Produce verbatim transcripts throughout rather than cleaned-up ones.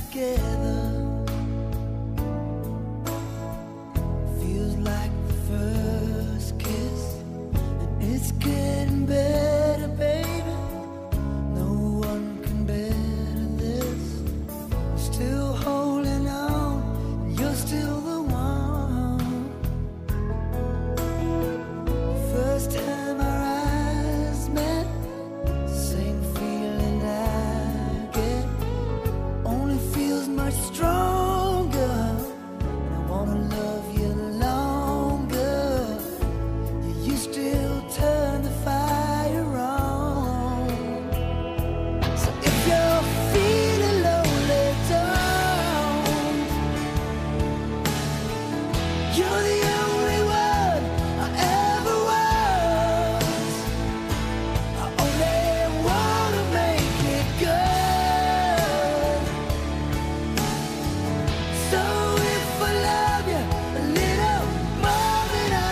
together. Feels like the first kiss, and it's getting better, baby. No one can better this. I'm still holding on, and you're still the one. First time our eyes met, same feeling I get, only feels much stronger. And I wanna love you longer. You still turn the fire on. So if you're feeling lonely, don't. You're the only one I ever was. I only wanna make it good. So if I love you a little more than I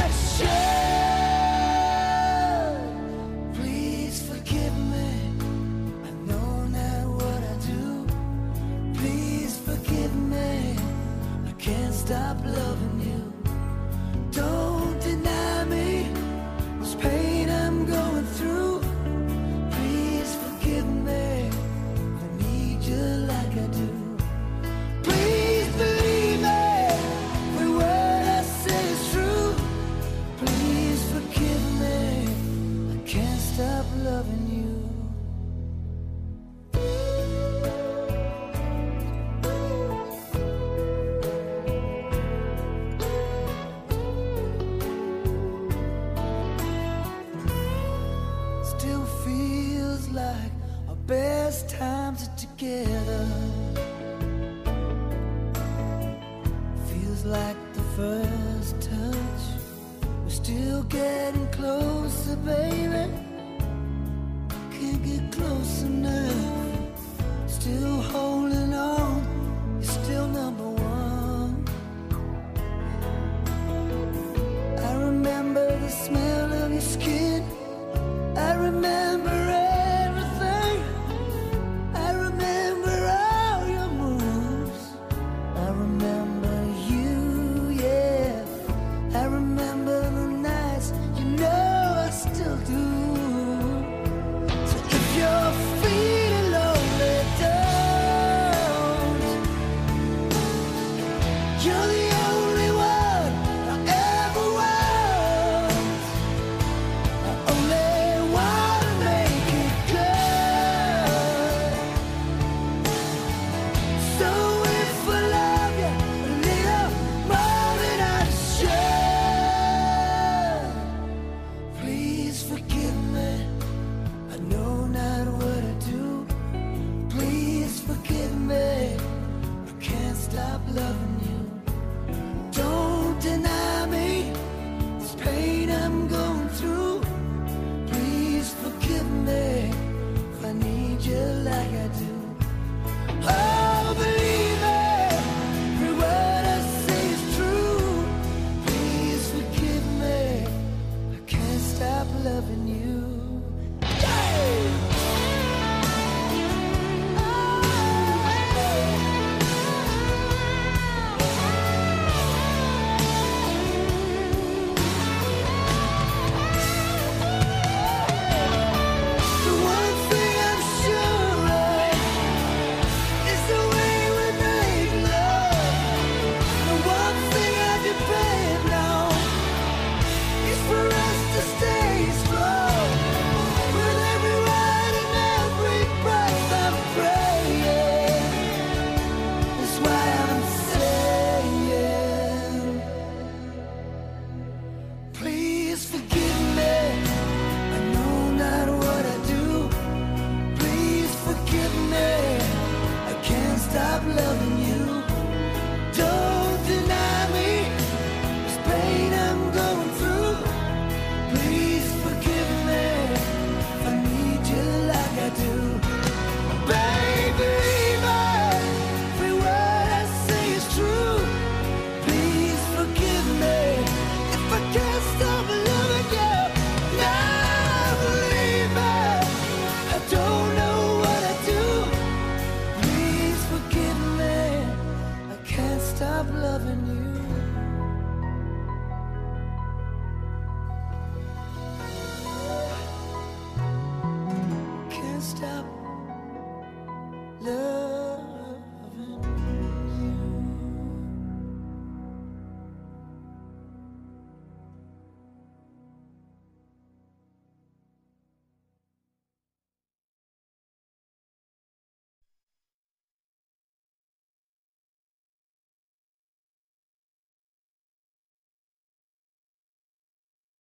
should, please forgive me. I know not what I do. Please forgive me. I can't stop loving you. Don't deny me this pain I'm going through. Please forgive me. I need you like I do. Please believe me. Every word I say is true. Please forgive me. I can't stop loving you. Still feels like our best times are together. Feels like the first touch. We're still getting closer, baby.